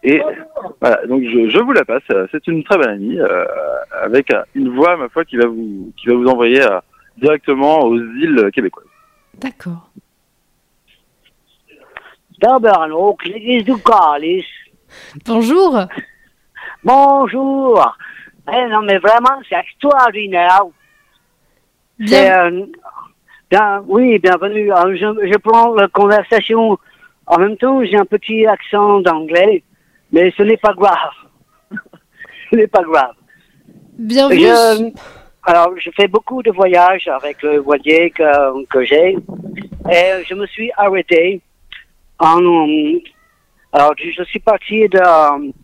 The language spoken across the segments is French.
Et voilà, donc je vous la passe. C'est une très belle amie avec une voix, ma foi, qui va vous envoyer directement aux îles québécoises. D'accord. Tabarnak, l'église du Calice. Bonjour. Bonjour. Non, mais vraiment, c'est extraordinaire. Bien. Oui, bienvenue. Je prends la conversation. En même temps, j'ai un petit accent d'anglais, mais ce n'est pas grave. Ce n'est pas grave. Bienvenue. Alors, je fais beaucoup de voyages avec le voilier que j'ai. Et je me suis arrêté alors, je suis parti de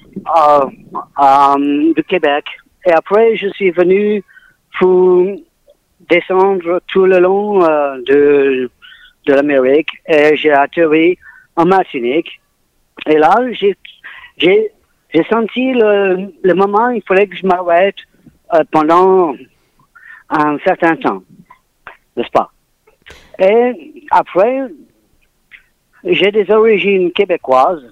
Québec. Et après, je suis venu pour descendre tout le long de l'Amérique. Et j'ai atterri en Martinique. Et là, j'ai senti le moment où il fallait que je m'arrête pendant un certain temps. N'est-ce pas? Et après, j'ai des origines québécoises.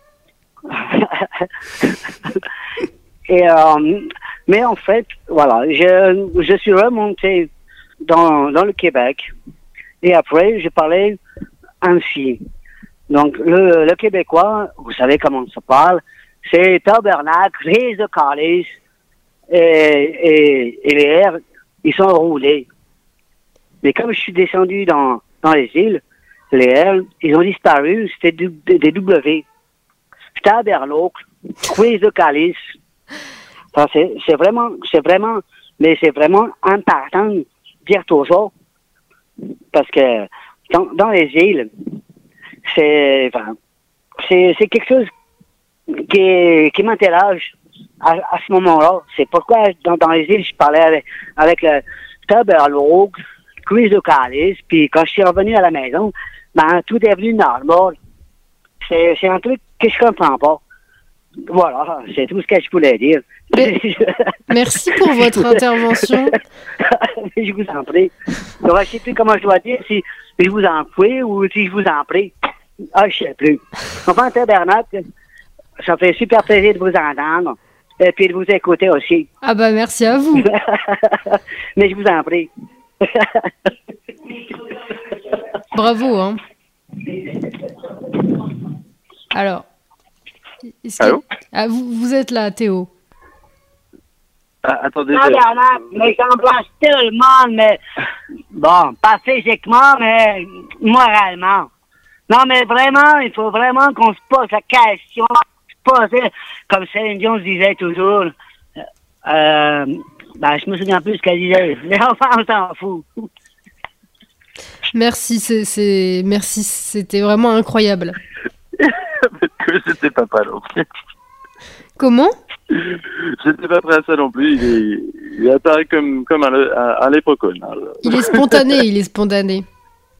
Et, mais en fait, voilà, je suis remonté dans le Québec. Et après, je parlais ainsi. Donc, le québécois, vous savez comment ça parle, c'est tabernacle, les de calice, et les R, ils sont roulés. Mais comme je suis descendu dans les îles, les R, ils ont disparu, c'était des W. Tabernacle, quiz de calice. Enfin, c'est vraiment important de dire toujours, parce que dans les îles, c'est quelque chose qui m'intéresse à ce moment-là. C'est pourquoi dans les îles, je parlais avec le tabernacle, quiz de calice, puis quand je suis revenu à la maison, tout est devenu normal. C'est un truc que je comprends pas. Voilà, c'est tout ce que je voulais dire. Merci pour votre intervention. Je vous en prie. Donc, je ne sais plus comment je dois dire, si je vous en prie ou si je vous en prie. Je ne sais plus. Enfin, tabernacle, ça fait super plaisir de vous entendre et puis de vous écouter aussi. Ah bah merci à vous. Mais je vous en prie. Bravo, hein. Alors, allô? Vous êtes là, Théo. Attendez. Mais j'embrasse tout le monde, mais bon, pas physiquement, mais moralement. Non, mais vraiment, il faut vraiment qu'on se pose la question, comme Céline Dion disait toujours. Je me souviens plus ce qu'elle disait. Les enfants, on s'en fout. Merci, merci, c'était vraiment incroyable. Parce que j'étais pas prêt non plus. Comment? J'étais pas prêt à ça non plus. Il apparaît comme un léprecone. Il est spontané.